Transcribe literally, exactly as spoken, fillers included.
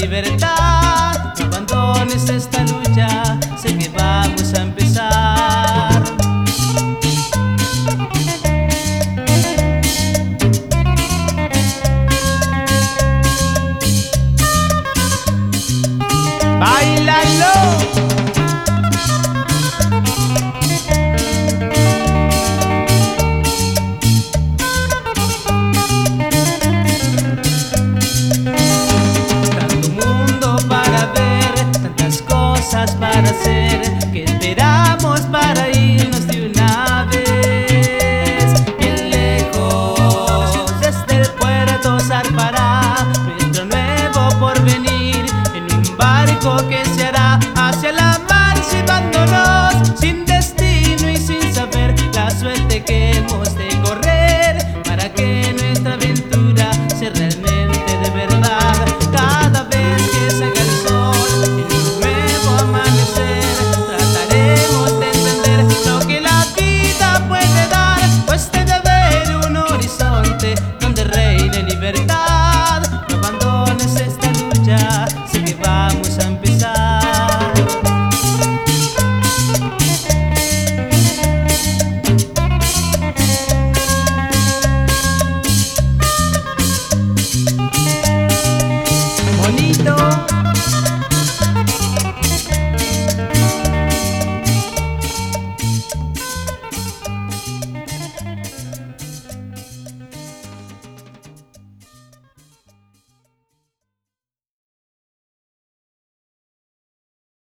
libertad. No abandones esta lucha, sé que vamos a empezar. ¡Báilalo! Para hacer, que esperamos para irnos de una vez. Bien lejos, desde el puerto zarpará nuestro nuevo porvenir, en un barco que se hará hacia la mar, llevándonos sin destino y sin saber la suerte que hemos de correr, para que nuestra aventura sea realmente de verdad. Cada vez que salga el sol en un nuevo amanecer, trataremos de entender lo que la vida puede dar, pues debe haber un horizonte donde reine libertad.